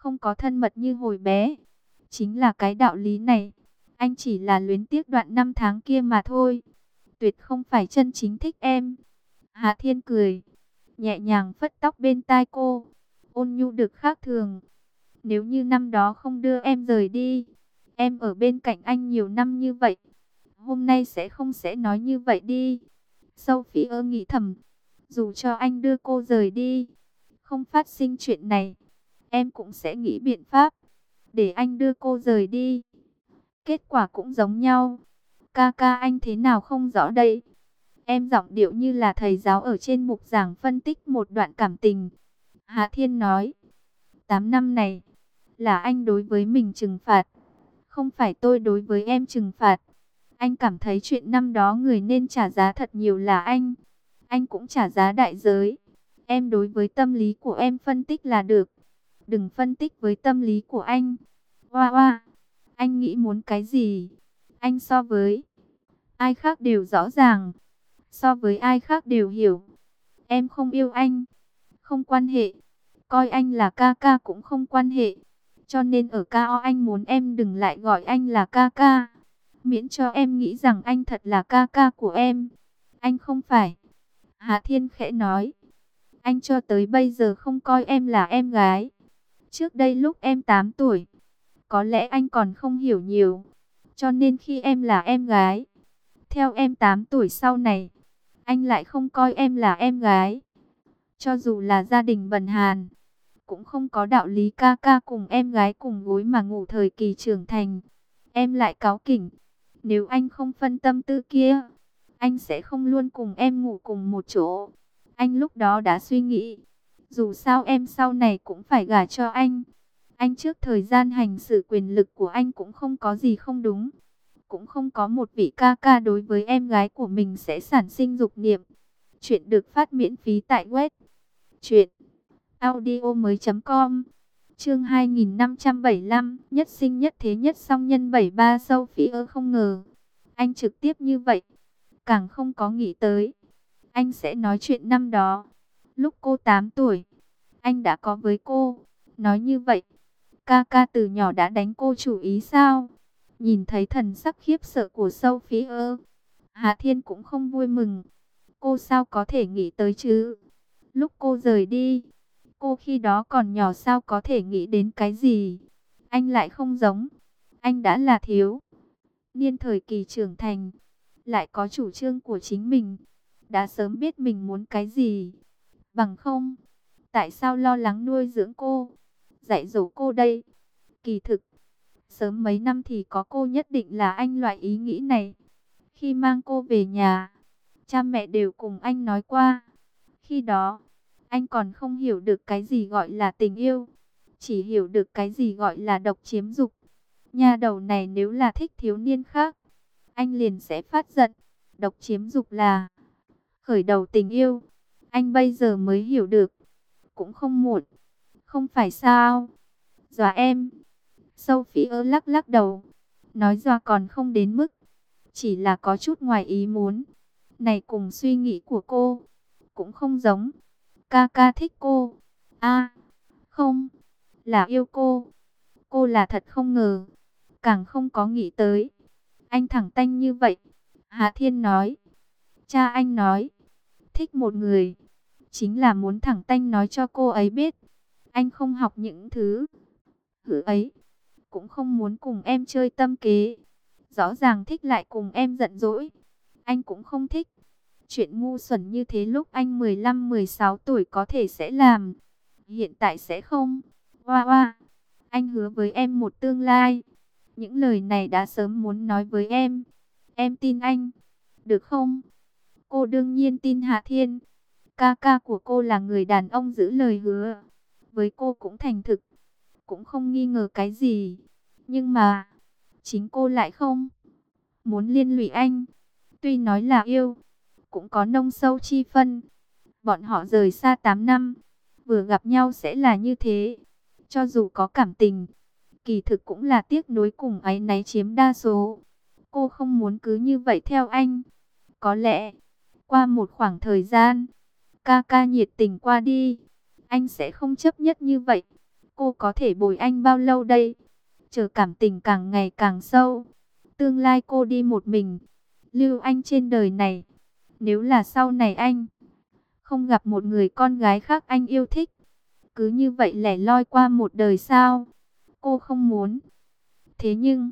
không có thân mật như hồi bé. Chính là cái đạo lý này, anh chỉ là luyến tiếc đoạn năm tháng kia mà thôi. Tuyệt không phải chân chính thích em. Hạ Thiên cười, nhẹ nhàng phất tóc bên tai cô, ôn nhu được khác thường. Nếu như năm đó không đưa em rời đi, em ở bên cạnh anh nhiều năm như vậy, hôm nay sẽ nói như vậy đi. Sophie nghĩ thầm, dù cho anh đưa cô rời đi, không phát sinh chuyện này, em cũng sẽ nghĩ biện pháp để anh đưa cô rời đi. Kết quả cũng giống nhau. Ca ca anh thế nào không rõ đây. Em giọng điệu như là thầy giáo ở trên mục giảng phân tích một đoạn cảm tình. Hạ Thiên nói, 8 năm này là anh đối với mình trừng phạt, không phải tôi đối với em trừng phạt. Anh cảm thấy chuyện năm đó người nên trả giá thật nhiều là anh. Anh cũng trả giá đại giới. Em đối với tâm lý của em phân tích là được. Đừng phân tích với tâm lý của anh. Hoa hoa, anh nghĩ muốn cái gì? Anh so với ai khác đều rõ ràng. So với ai khác đều hiểu. Em không yêu anh, không quan hệ. Coi anh là ca ca cũng không quan hệ. Cho nên ở cao anh muốn em đừng lại gọi anh là ca ca. Miễn cho em nghĩ rằng anh thật là ca ca của em. Anh không phải. Hạ Thiên khẽ nói. Anh cho tới bây giờ không coi em là em gái. Trước đây lúc em 8 tuổi, có lẽ anh còn không hiểu nhiều. Cho nên khi em là em gái, theo em 8 tuổi sau này, anh lại không coi em là em gái. Cho dù là gia đình bần hàn, cũng không có đạo lý ca ca cùng em gái cùng gối mà ngủ thời kỳ trưởng thành. Em lại cáu kỉnh. Nếu anh không phân tâm tư kia, anh sẽ không luôn cùng em ngủ cùng một chỗ. Anh lúc đó đã suy nghĩ, dù sao em sau này cũng phải gả cho anh. Anh trước thời gian hành xử quyền lực của anh cũng không có gì không đúng. Cũng không có một vị ca ca đối với em gái của mình sẽ sản sinh dục niệm. Chuyện được phát miễn phí tại web truyệnaudiomoi.com. Chương 2575, nhất sinh nhất thế nhất song nhân 73. Sophie không ngờ anh trực tiếp như vậy, càng không có nghĩ tới anh sẽ nói chuyện năm đó. Lúc cô 8 tuổi, anh đã có với cô. Nói như vậy, ca ca từ nhỏ đã đánh cô chủ ý sao? Nhìn thấy thần sắc khiếp sợ của Sophie, Hạ Thiên cũng không vui mừng. Cô sao có thể nghĩ tới chứ? Lúc cô rời đi, cô khi đó còn nhỏ sao có thể nghĩ đến cái gì? Anh lại không giống. Anh đã là thiếu niên thời kỳ trưởng thành, lại có chủ trương của chính mình, đã sớm biết mình muốn cái gì. Bằng không, tại sao lo lắng nuôi dưỡng cô, dạy dỗ cô đây? Kỳ thực, sớm mấy năm thì có cô nhất định là anh loại ý nghĩ này. Khi mang cô về nhà, cha mẹ đều cùng anh nói qua. Khi đó, anh còn không hiểu được cái gì gọi là tình yêu, chỉ hiểu được cái gì gọi là độc chiếm dục. Nhà đầu này nếu là thích thiếu niên khác, anh liền sẽ phát giận. Độc chiếm dục là khởi đầu tình yêu. Anh bây giờ mới hiểu được, cũng không muộn. Không phải sao? Dọa em. Sophie lắc lắc đầu, nói dọa còn không đến mức, chỉ là có chút ngoài ý muốn. Này cùng suy nghĩ của cô cũng không giống. Ca ca thích cô. À, không, là yêu cô. Cô là thật không ngờ, càng không có nghĩ tới. Anh thẳng tanh như vậy. Hạ Thiên nói. Cha anh nói, thích một người, chính là muốn thẳng tanh nói cho cô ấy biết. Anh không học những thứ hử ấy, cũng không muốn cùng em chơi tâm kế. Rõ ràng thích lại cùng em giận dỗi. Anh cũng không thích. Chuyện ngu xuẩn như thế lúc anh 15-16 tuổi có thể sẽ làm, hiện tại sẽ không. Hoa hoa, anh hứa với em một tương lai. Những lời này đã sớm muốn nói với em. Em tin anh, được không? Cô đương nhiên tin Hạ Thiên. Ca ca của cô là người đàn ông giữ lời hứa. Với cô cũng thành thực, cũng không nghi ngờ cái gì. Nhưng mà, chính cô lại không muốn liên lụy anh. Tuy nói là yêu, cũng có nông sâu chi phân. Bọn họ rời xa 8 năm, vừa gặp nhau sẽ là như thế. Cho dù có cảm tình, kỳ thực cũng là tiếc nuối cùng áy náy chiếm đa số. Cô không muốn cứ như vậy theo anh. Có lẽ, qua một khoảng thời gian, ca ca nhiệt tình qua đi, anh sẽ không chấp nhất như vậy. Cô có thể bồi anh bao lâu đây? Chờ cảm tình càng ngày càng sâu. Tương lai cô đi một mình, lưu anh trên đời này. Nếu là sau này anh không gặp một người con gái khác anh yêu thích, cứ như vậy lẻ loi qua một đời sao? Cô không muốn. Thế nhưng,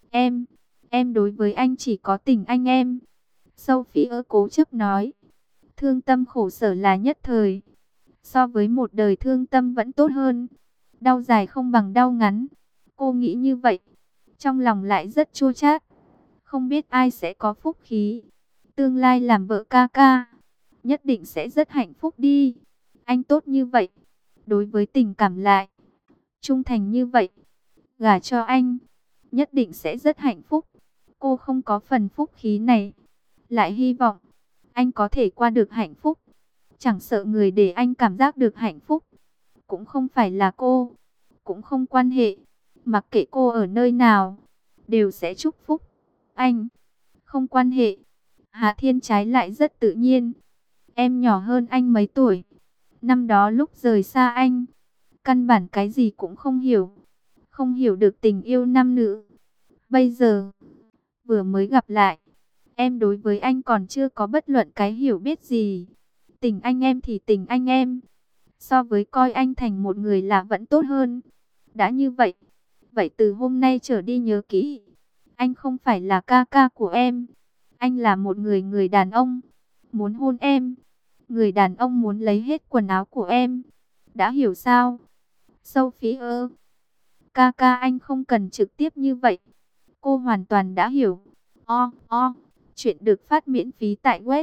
em đối với anh chỉ có tình anh em. Sophie cố chấp nói. Thương tâm khổ sở là nhất thời. So với một đời thương tâm vẫn tốt hơn. Đau dài không bằng đau ngắn. Cô nghĩ như vậy. Trong lòng lại rất chua chát. Không biết ai sẽ có phúc khí. Tương lai làm vợ ca ca. Nhất định sẽ rất hạnh phúc đi. Anh tốt như vậy. Đối với tình cảm lại trung thành như vậy. Gả cho anh. Nhất định sẽ rất hạnh phúc. Cô không có phần phúc khí này. Lại hy vọng anh có thể qua được hạnh phúc. Chẳng sợ người để anh cảm giác được hạnh phúc cũng không phải là cô. Cũng không quan hệ. Mặc kệ cô ở nơi nào, đều sẽ chúc phúc anh. Không quan hệ. Hà Thiên trái lại rất tự nhiên. Em nhỏ hơn anh mấy tuổi. Năm đó lúc rời xa anh, căn bản cái gì cũng không hiểu. Không hiểu được tình yêu nam nữ. Bây giờ, vừa mới gặp lại, em đối với anh còn chưa có bất luận cái hiểu biết gì. Tình anh em thì tình anh em. So với coi anh thành một người là vẫn tốt hơn. Đã như vậy, vậy từ hôm nay trở đi nhớ kỹ. Anh không phải là ca ca của em. Anh là một người đàn ông. Muốn hôn em. Người đàn ông muốn lấy hết quần áo của em. Đã hiểu sao? Sophie ơ. Ca ca anh không cần trực tiếp như vậy. Cô hoàn toàn đã hiểu. Chuyện được phát miễn phí tại web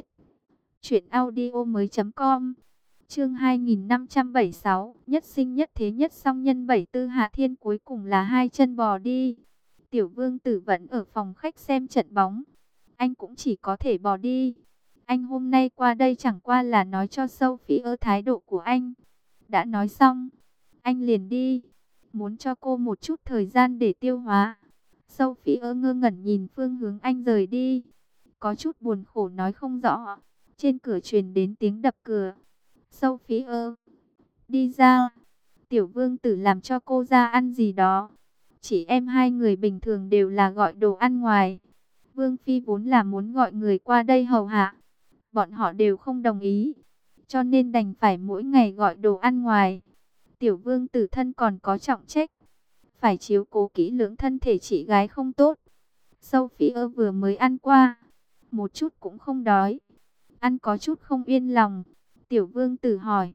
truyệnaudiomoi.com. Chương 2576, nhất sinh nhất thế nhất song nhân 74 Hạ Thiên cuối cùng là hai chân bò đi. Tiểu Vương Tử vẫn ở phòng khách xem trận bóng. Anh cũng chỉ có thể bò đi. Anh hôm nay qua đây chẳng qua là nói cho Sophie thái độ của anh. Đã nói xong, anh liền đi. Muốn cho cô một chút thời gian để tiêu hóa. Sophie ngơ ngẩn nhìn phương hướng anh rời đi. Có chút buồn khổ nói không rõ. Trên cửa truyền đến tiếng đập cửa. Sophie đi ra. Tiểu Vương Tử làm cho cô ra ăn gì đó. Chỉ em hai người bình thường đều là gọi đồ ăn ngoài. Vương Phi vốn là muốn gọi người qua đây hầu hạ. Bọn họ đều không đồng ý. Cho nên đành phải mỗi ngày gọi đồ ăn ngoài. Tiểu Vương Tử thân còn có trọng trách. Phải chiếu cố kỹ lưỡng thân thể chị gái không tốt. Sophie vừa mới ăn qua. Một chút cũng không đói. Ăn có chút không yên lòng. Tiểu Vương Tử hỏi.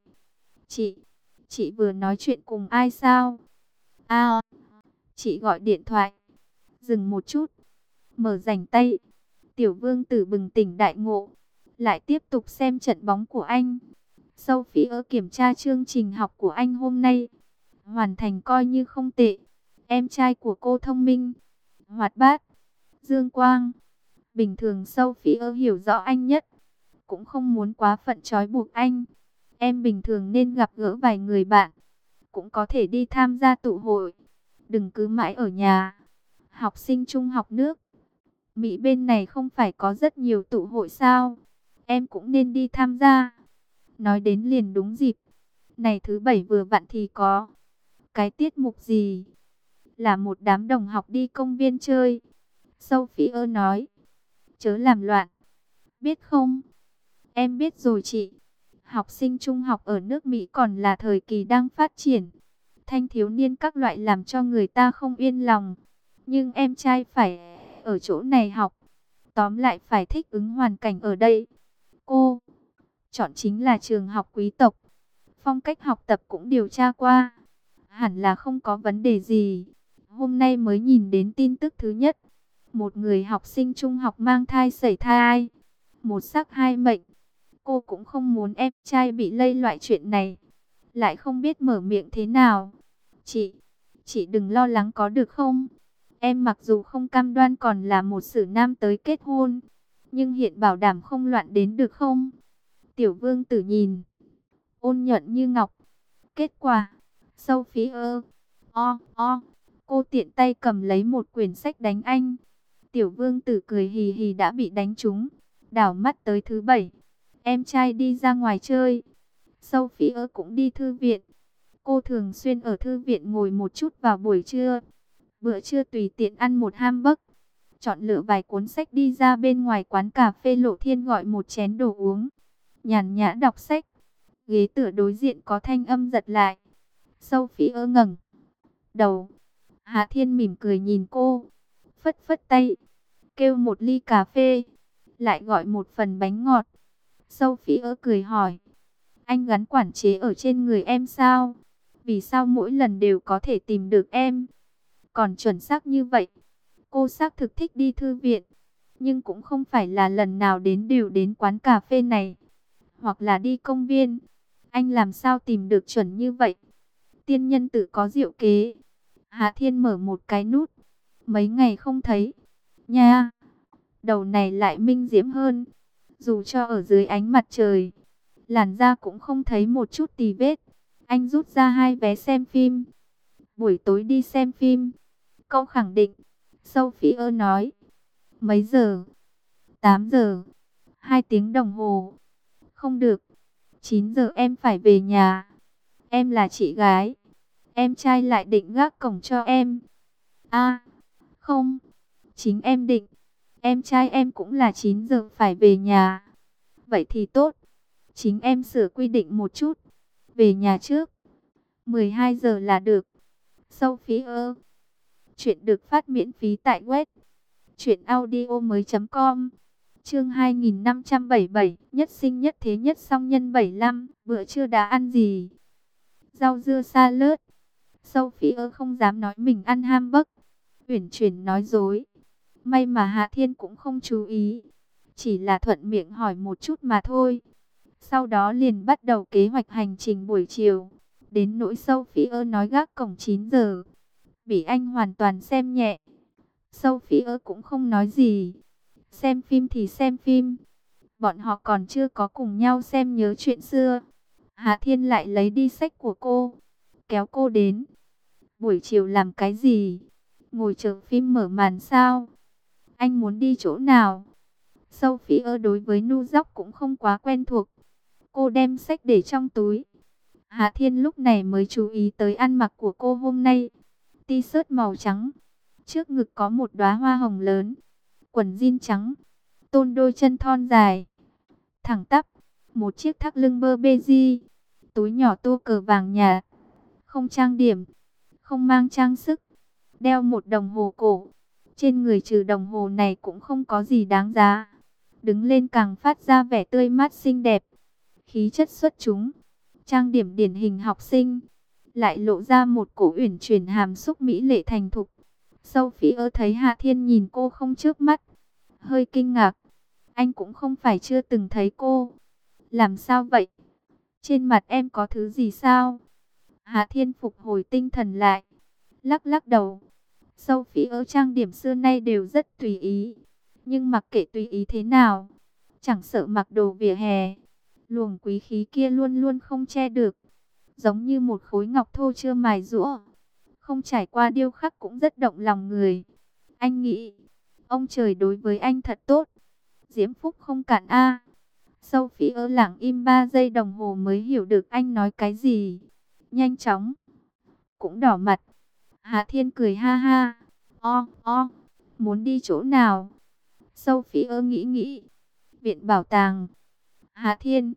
Chị vừa nói chuyện cùng ai sao? À, chị gọi điện thoại. Dừng một chút. Mở rảnh tay. Tiểu Vương Tử bừng tỉnh đại ngộ. Lại tiếp tục xem trận bóng của anh. Sophie kiểm tra chương trình học của anh hôm nay. Hoàn thành coi như không tệ. Em trai của cô thông minh, hoạt bát, dương quang. Bình thường Sophie hiểu rõ anh nhất. Cũng không muốn quá phận trói buộc anh. Em bình thường nên gặp gỡ vài người bạn. Cũng có thể đi tham gia tụ hội. Đừng cứ mãi ở nhà. Học sinh trung học nước Mỹ bên này không phải có rất nhiều tụ hội sao? Em cũng nên đi tham gia. Nói đến liền đúng dịp. Này thứ bảy vừa vặn thì có. Cái tiết mục gì? Là một đám đồng học đi công viên chơi. Sophie nói. Chớ làm loạn. Biết không? Em biết rồi chị. Học sinh trung học ở nước Mỹ còn là thời kỳ đang phát triển. Thanh thiếu niên các loại làm cho người ta không yên lòng. Nhưng em trai phải ở chỗ này học. Tóm lại phải thích ứng hoàn cảnh ở đây. Cô chọn chính là trường học quý tộc. Phong cách học tập cũng điều tra qua. Hẳn là không có vấn đề gì. Hôm nay mới nhìn đến tin tức thứ nhất. Một người học sinh trung học mang thai sảy thai. Một sắc hai mệnh. Cô cũng không muốn em trai bị lây loại chuyện này. Lại không biết mở miệng thế nào. Chị đừng lo lắng có được không? Em mặc dù không cam đoan còn là một xử nam tới kết hôn. Nhưng hiện bảo đảm không loạn đến được không? Tiểu Vương Tử nhìn. Ôn nhuận như ngọc. Kết quả. Sophie cô tiện tay cầm lấy một quyển sách đánh anh. Tiểu Vương Tử cười hì hì đã bị đánh trúng. Đảo mắt tới thứ bảy. Em trai đi ra ngoài chơi. Sophie cũng đi thư viện. Cô thường xuyên ở thư viện ngồi một chút vào buổi trưa. Bữa trưa tùy tiện ăn một hamburger, chọn lựa vài cuốn sách đi ra bên ngoài quán cà phê Lộ Thiên gọi một chén đồ uống. Nhàn nhã đọc sách. Ghế tựa đối diện có thanh âm giật lại. Sophie ngẩng đầu. Hạ Thiên mỉm cười nhìn cô, phất phất tay, kêu một ly cà phê, lại gọi một phần bánh ngọt. Sophie cười hỏi, anh gắn quản chế ở trên người em sao? Vì sao mỗi lần đều có thể tìm được em? Còn chuẩn xác như vậy. Cô xác thực thích đi thư viện, nhưng cũng không phải là lần nào đến đều đến quán cà phê này, hoặc là đi công viên. Anh làm sao tìm được chuẩn như vậy? Tiên nhân tự có diệu kế. Hạ Thiên mở một cái nút. Mấy ngày không thấy. Nha, đầu này lại minh diễm hơn. Dù cho ở dưới ánh mặt trời, làn da cũng không thấy một chút tì vết. Anh rút ra 2 vé xem phim. Buổi tối đi xem phim. Cậu khẳng định. Sophie nói. Mấy giờ? 8 giờ. 2 tiếng đồng hồ. Không được. 9 giờ em phải về nhà. Em là chị gái. Em trai lại định gác cổng cho em. À, không. Chính em định. Em trai em cũng là 9 giờ phải về nhà. Vậy thì tốt. Chính em sửa quy định một chút. Về nhà trước. 12 giờ là được. Sophie ơi. Chuyện được phát miễn phí tại web. Truyệnaudiomoi.com. Chương 2577. Nhất sinh nhất thế nhất song nhân 75. Bữa trưa đã ăn gì? Rau dưa salad. Sophie không dám nói mình ăn hamburger. Uyển chuyển nói dối. May mà Hạ Thiên cũng không chú ý. Chỉ là thuận miệng hỏi một chút mà thôi. Sau đó liền bắt đầu kế hoạch hành trình buổi chiều. Đến nỗi Sophie nói gác cổng 9 giờ. Bị anh hoàn toàn xem nhẹ. Sophie cũng không nói gì. Xem phim thì xem phim. Bọn họ còn chưa có cùng nhau xem nhớ chuyện xưa. Hạ Thiên lại lấy đi sách của cô. Kéo cô đến. Buổi chiều làm cái gì? Ngồi chờ phim mở màn sao? Anh muốn đi chỗ nào? Sophie đối với New York cũng không quá quen thuộc. Cô đem sách để trong túi. Hạ Thiên lúc này mới chú ý tới ăn mặc của cô hôm nay. T-shirt màu trắng. Trước ngực có một đóa hoa hồng lớn. Quần jean trắng. Tôn đôi chân thon dài. Thẳng tắp. Một chiếc thắt lưng Burberry. Túi nhỏ tô cờ vàng nhạt. Không trang điểm. Không mang trang sức. Đeo một đồng hồ cổ. Trên người trừ đồng hồ này cũng không có gì đáng giá. Đứng lên càng phát ra vẻ tươi mát xinh đẹp. Khí chất xuất chúng. Trang điểm điển hình học sinh. Lại lộ ra một cổ uyển chuyển hàm xúc mỹ lệ thành thục. Sophie thấy Hạ Thiên nhìn cô không chớp mắt. Hơi kinh ngạc. Anh cũng không phải chưa từng thấy cô. Làm sao vậy? Trên mặt em có thứ gì sao? Hạ Thiên phục hồi tinh thần lại. Lắc lắc đầu. Sophie trang điểm xưa nay đều rất tùy ý. Nhưng mặc kệ tùy ý thế nào, chẳng sợ mặc đồ vỉa hè, luồng quý khí kia luôn luôn không che được. Giống như một khối ngọc thô chưa mài rũa, không trải qua điêu khắc cũng rất động lòng người. Anh nghĩ, ông trời đối với anh thật tốt. Diễm phúc không cạn a. Sophie lặng im 3 giây đồng hồ mới hiểu được anh nói cái gì. Nhanh chóng, cũng đỏ mặt. Hạ Thiên cười ha ha. Muốn đi chỗ nào? Sophie nghĩ nghĩ. Viện bảo tàng. Hạ Thiên.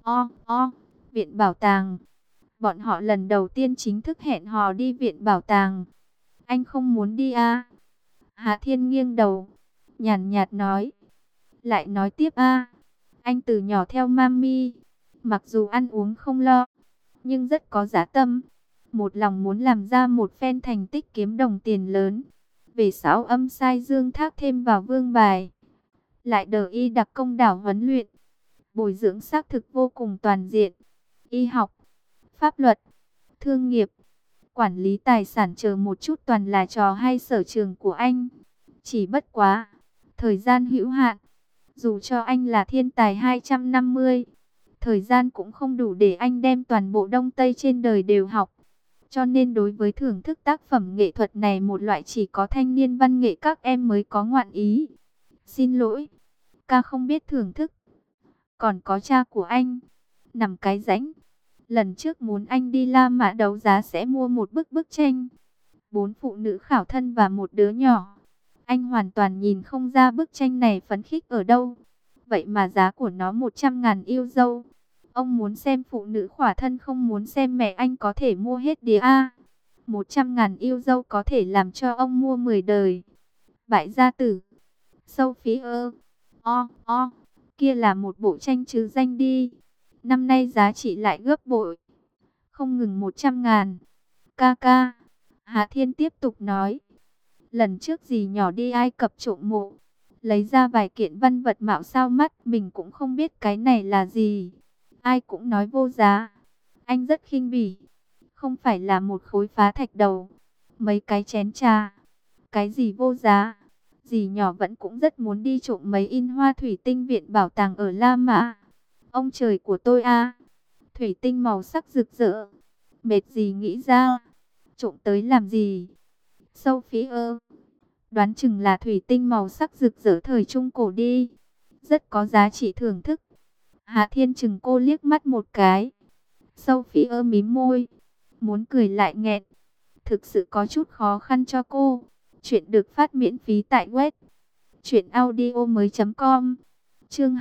Viện bảo tàng. Bọn họ lần đầu tiên chính thức hẹn hò đi viện bảo tàng. Anh không muốn đi à? Hạ Thiên nghiêng đầu. Nhàn nhạt nói. Lại nói tiếp à? Anh từ nhỏ theo mami. Mặc dù ăn uống không lo, nhưng rất có dã tâm. Một lòng muốn làm ra một phen thành tích kiếm đồng tiền lớn. Về 6 âm sai dương thác thêm vào vương bài. Lại đờ y đặc công đảo huấn luyện. Bồi dưỡng xác thực vô cùng toàn diện. Y học, pháp luật, thương nghiệp, quản lý tài sản chờ một chút toàn là trò hay sở trường của anh. Chỉ bất quá, thời gian hữu hạn. Dù cho anh là thiên tài 250, thời gian cũng không đủ để anh đem toàn bộ Đông Tây trên đời đều học. Cho nên đối với thưởng thức tác phẩm nghệ thuật này, một loại chỉ có thanh niên văn nghệ các em mới có ngoạn ý. Xin lỗi, ca không biết thưởng thức. Còn có cha của anh, nằm cái rãnh, Lần trước muốn anh đi La Mã đấu giá sẽ mua một bức tranh, 4 phụ nữ khảo thân và một đứa nhỏ. Anh hoàn toàn nhìn không ra bức tranh này phấn khích ở đâu. Vậy mà giá của nó 100.000 yêu dâu. Ông muốn xem phụ nữ khỏa thân không muốn xem mẹ anh có thể mua hết đĩa A. 100.000 yêu dâu có thể làm cho ông mua 10 đời. Bại gia tử. Sophie kia là một bộ tranh chứ danh đi. Năm nay giá trị lại gấp bội. Không ngừng 100.000. Ca. Hạ Thiên tiếp tục nói. Lần trước dì nhỏ đi Ai Cập trộm mộ, lấy ra vài kiện văn vật mạo sao mắt, mình cũng không biết cái này là gì. Ai cũng nói vô giá. Anh rất khinh bỉ. Không phải là một khối phá thạch đầu, mấy cái chén trà. Cái gì vô giá? Dì nhỏ vẫn cũng rất muốn đi trộm mấy in hoa thủy tinh viện bảo tàng ở La Mã. Ông trời của tôi a, thủy tinh màu sắc rực rỡ. Mệt gì nghĩ ra, trộm tới làm gì? Sophie đoán chừng là thủy tinh màu sắc rực rỡ thời Trung Cổ đi. Rất có giá trị thưởng thức. Hạ Thiên chừng cô liếc mắt một cái. Sophie mím môi, muốn cười lại nghẹn. Thực sự có chút khó khăn cho cô. Chuyện được phát miễn phí tại web truyệnaudiomoi.com. Chương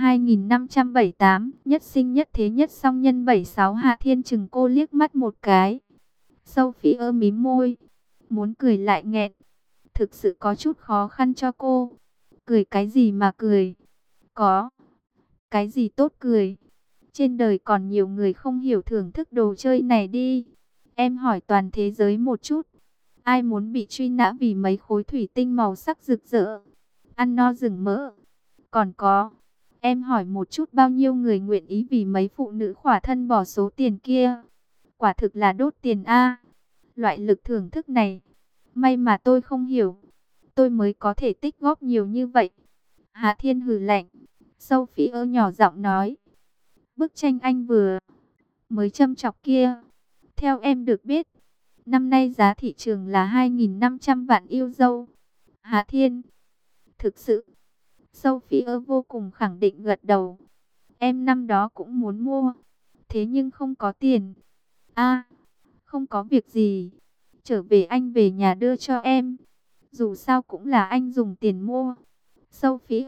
2578, nhất sinh nhất thế nhất song nhân 76. Hạ Thiên chừng cô liếc mắt một cái. Sophie mím môi, muốn cười lại nghẹn. Thực sự có chút khó khăn cho cô. Cười cái gì mà cười? Có cái gì tốt cười? Trên đời còn nhiều người không hiểu thưởng thức đồ chơi này đi. Em hỏi toàn thế giới một chút. Ai muốn bị truy nã vì mấy khối thủy tinh màu sắc rực rỡ? Ăn no rừng mỡ. Còn có, em hỏi một chút bao nhiêu người nguyện ý vì mấy phụ nữ khỏa thân bỏ số tiền kia? Quả thực là đốt tiền a. Loại lực thưởng thức này, may mà tôi không hiểu, tôi mới có thể tích góp nhiều như vậy. Hạ Thiên hừ lạnh. Sophie nhỏ giọng nói. Bức tranh anh vừa mới châm chọc kia, theo em được biết, năm nay giá thị trường là 2.500 vạn yêu dâu. Hạ Thiên. Thực sự. Sophie vô cùng khẳng định gật đầu. Em năm đó cũng muốn mua, thế nhưng không có tiền. A, không có việc gì. Trở về anh về nhà đưa cho em. Dù sao cũng là anh dùng tiền mua. Sophie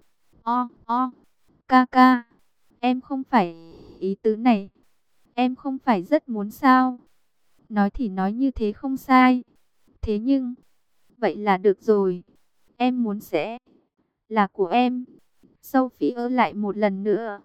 ca. Em không phải ý tứ này. Em không phải rất muốn sao? Nói thì nói như thế không sai. Thế nhưng, vậy là được rồi. Em muốn sẽ là của em. Sophie lại một lần nữa.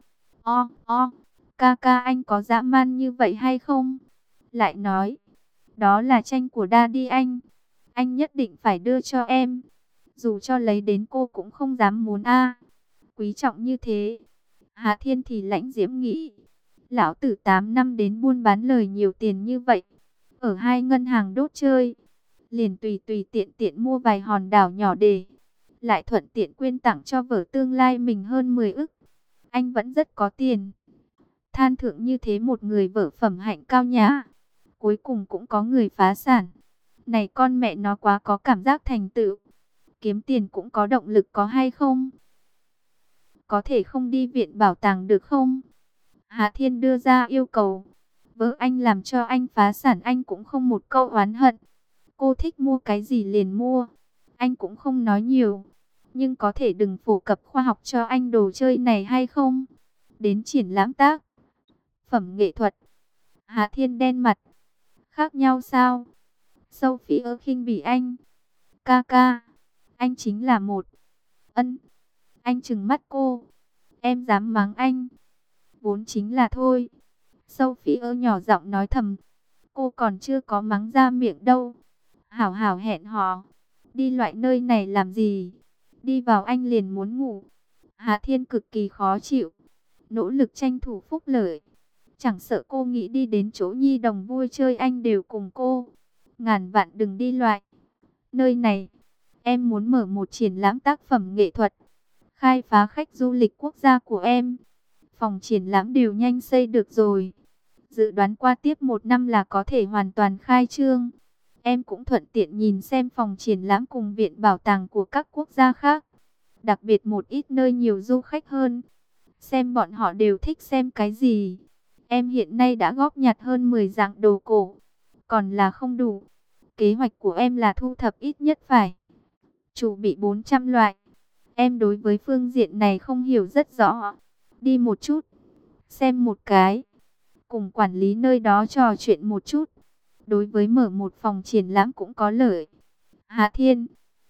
Ca anh có dã man như vậy hay không? Lại nói, đó là tranh của Daddy anh. Anh nhất định phải đưa cho em. Dù cho lấy đến cô cũng không dám muốn a. Quý trọng như thế. Hạ Thiên thì lãnh diễm nghĩ. Lão tử 8 năm đến buôn bán lời nhiều tiền như vậy. Ở hai ngân hàng đốt chơi. Liền tùy tiện mua vài hòn đảo nhỏ để. Lại thuận tiện quyên tặng cho vợ tương lai mình hơn 10 ức. Anh vẫn rất có tiền. Than thượng như thế một người vợ phẩm hạnh cao nhã. Cuối cùng cũng có người phá sản. Này con mẹ nó quá có cảm giác thành tựu. Kiếm tiền cũng có động lực có hay không? Có thể không đi viện bảo tàng được không? Hạ Thiên đưa ra yêu cầu. Vợ anh làm cho anh phá sản anh cũng không một câu oán hận. Cô thích mua cái gì liền mua. Anh cũng không nói nhiều. Nhưng có thể đừng phổ cập khoa học cho anh đồ chơi này hay không? Đến triển lãm tác phẩm nghệ thuật. Hạ Thiên đen mặt. Khác nhau sao? Sophie khinh bỉ anh. Ca. Anh chính là một. Anh trừng mắt cô. Em dám mắng anh? Vốn chính là thôi. Sophie nhỏ giọng nói thầm. Cô còn chưa có mắng ra miệng đâu. Hảo hẹn hò. Đi loại nơi này làm gì? Đi vào anh liền muốn ngủ. Hạ Thiên cực kỳ khó chịu. Nỗ lực tranh thủ phúc lợi. Chẳng sợ cô nghĩ đi đến chỗ nhi đồng vui chơi anh đều cùng cô. Ngàn vạn đừng đi loại nơi này. Em muốn mở một triển lãm tác phẩm nghệ thuật. Khai phá khách du lịch quốc gia của em. Phòng triển lãm đều nhanh xây được rồi. Dự đoán qua tiếp 1 năm là có thể hoàn toàn khai trương. Em cũng thuận tiện nhìn xem phòng triển lãm cùng viện bảo tàng của các quốc gia khác. Đặc biệt một ít nơi nhiều du khách hơn. Xem bọn họ đều thích xem cái gì. Em hiện nay đã góp nhặt hơn 10 dạng đồ cổ, còn là không đủ. Kế hoạch của em là thu thập ít nhất phải chủ bị 400 loại. Em đối với phương diện này không hiểu rất rõ. Đi một chút, xem một cái, cùng quản lý nơi đó trò chuyện một chút. Đối với mở một phòng triển lãm cũng có lợi. Hà Thiên,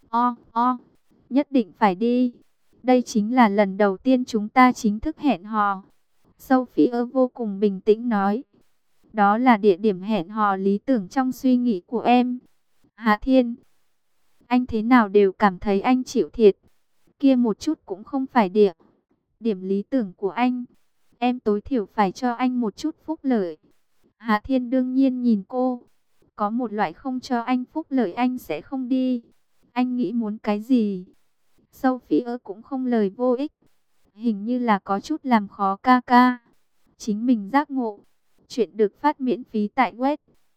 nhất định phải đi. Đây chính là lần đầu tiên chúng ta chính thức hẹn hò. Sophie vô cùng bình tĩnh nói. Đó là địa điểm hẹn hò lý tưởng trong suy nghĩ của em. Hà Thiên, anh thế nào đều cảm thấy anh chịu thiệt. Kia một chút cũng không phải điểm lý tưởng của anh. Em tối thiểu phải cho anh một chút phúc lợi. Hà Thiên đương nhiên nhìn cô. Có một loại không cho anh phúc lợi anh sẽ không đi. Anh nghĩ muốn cái gì? Sophie cũng không lời vô ích. Hình như là có chút làm khó ca ca. Chính mình giác ngộ. Chuyện được phát miễn phí tại web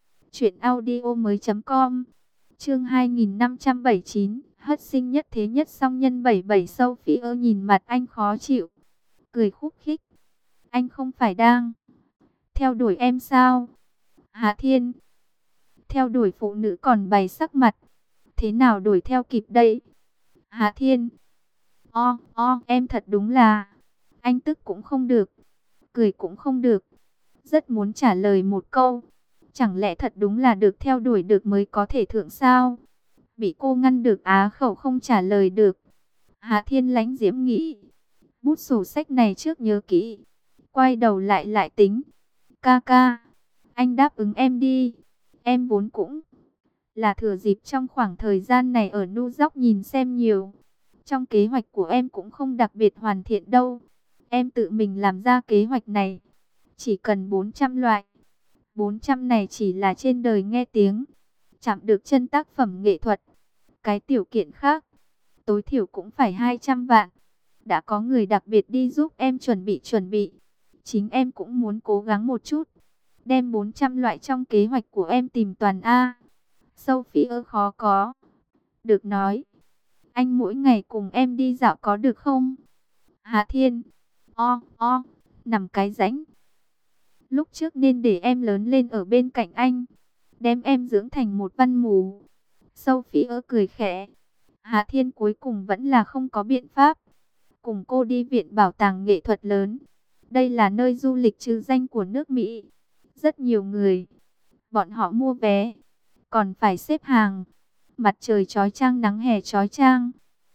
truyệnaudiomoi.com. Chương 2579, hất sinh nhất thế nhất song nhân 77. Sophie nhìn mặt anh khó chịu, cười khúc khích. Anh không phải đang theo đuổi em sao? Hà Thiên, theo đuổi phụ nữ còn bày sắc mặt, thế nào đuổi theo kịp đây? Hà Thiên, em thật đúng là, anh tức cũng không được, cười cũng không được, rất muốn trả lời một câu. Chẳng lẽ thật đúng là được theo đuổi được mới có thể thượng sao? Bị cô ngăn được á khẩu không trả lời được. Hà Thiên lánh diễm nghĩ. Bút sổ sách này trước nhớ kỹ. Quay đầu lại tính. Ca ca, anh đáp ứng em đi. Em vốn cũng là thừa dịp trong khoảng thời gian này ở New York nhìn xem nhiều. Trong kế hoạch của em cũng không đặc biệt hoàn thiện đâu. Em tự mình làm ra kế hoạch này. Chỉ cần 400 loại. 400 này chỉ là trên đời nghe tiếng. Chạm được chân tác phẩm nghệ thuật. Cái tiểu kiện khác, tối thiểu cũng phải 200 vạn. Đã có người đặc biệt đi giúp em chuẩn bị. Chính em cũng muốn cố gắng một chút. Đem 400 loại trong kế hoạch của em tìm toàn A. Sophie khó có. Được nói. Anh mỗi ngày cùng em đi dạo có được không? Hà Thiên. Nằm cái rãnh. Lúc trước nên để em lớn lên ở bên cạnh anh. Đem em dưỡng thành một văn mù. Sophie cười khẽ. Hà Thiên cuối cùng vẫn là không có biện pháp. Cùng cô đi viện bảo tàng nghệ thuật lớn. Đây là nơi du lịch trừ danh của nước Mỹ. Rất nhiều người. Bọn họ mua vé. Còn phải xếp hàng. Mặt trời chói chang, nắng hè chói chang.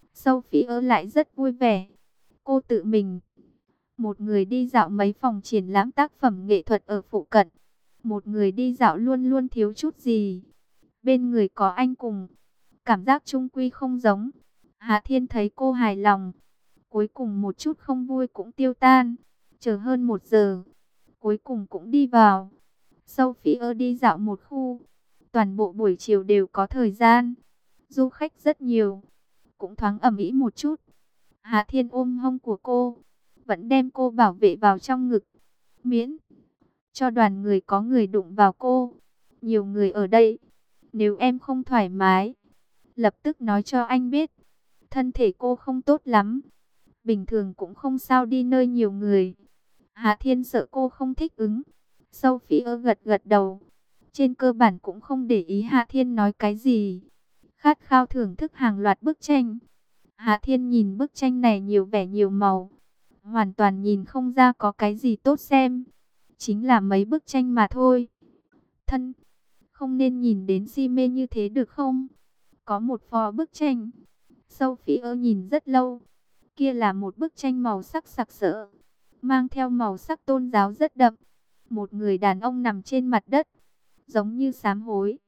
Sophie lại rất vui vẻ. Cô tự mình một người đi dạo mấy phòng triển lãm tác phẩm nghệ thuật ở phụ cận. Một người đi dạo luôn luôn thiếu chút gì. Bên người có anh cùng. Cảm giác chung quy không giống. Hà Thiên thấy cô hài lòng. Cuối cùng một chút không vui cũng tiêu tan. Chờ hơn 1 giờ. Cuối cùng cũng đi vào. Sophie đi dạo một khu. Toàn bộ buổi chiều đều có thời gian. Du khách rất nhiều. Cũng thoáng ầm ĩ một chút. Hà Thiên ôm hông của cô. Vẫn đem cô bảo vệ vào trong ngực. Miễn cho đoàn người có người đụng vào cô. Nhiều người ở đây. Nếu em không thoải mái, lập tức nói cho anh biết. Thân thể cô không tốt lắm. Bình thường cũng không sao đi nơi nhiều người. Hà Thiên sợ cô không thích ứng. Sophie gật đầu. Trên cơ bản cũng không để ý Hà Thiên nói cái gì. Khát khao thưởng thức hàng loạt bức tranh. Hà Thiên nhìn bức tranh này nhiều vẻ nhiều màu. Hoàn toàn nhìn không ra có cái gì tốt xem. Chính là mấy bức tranh mà thôi. Thân, không nên nhìn đến si mê như thế được không? Có một phò bức tranh. Sophie nhìn rất lâu. Kia là một bức tranh màu sắc sặc sỡ. Mang theo màu sắc tôn giáo rất đậm. Một người đàn ông nằm trên mặt đất. Giống như sám hối.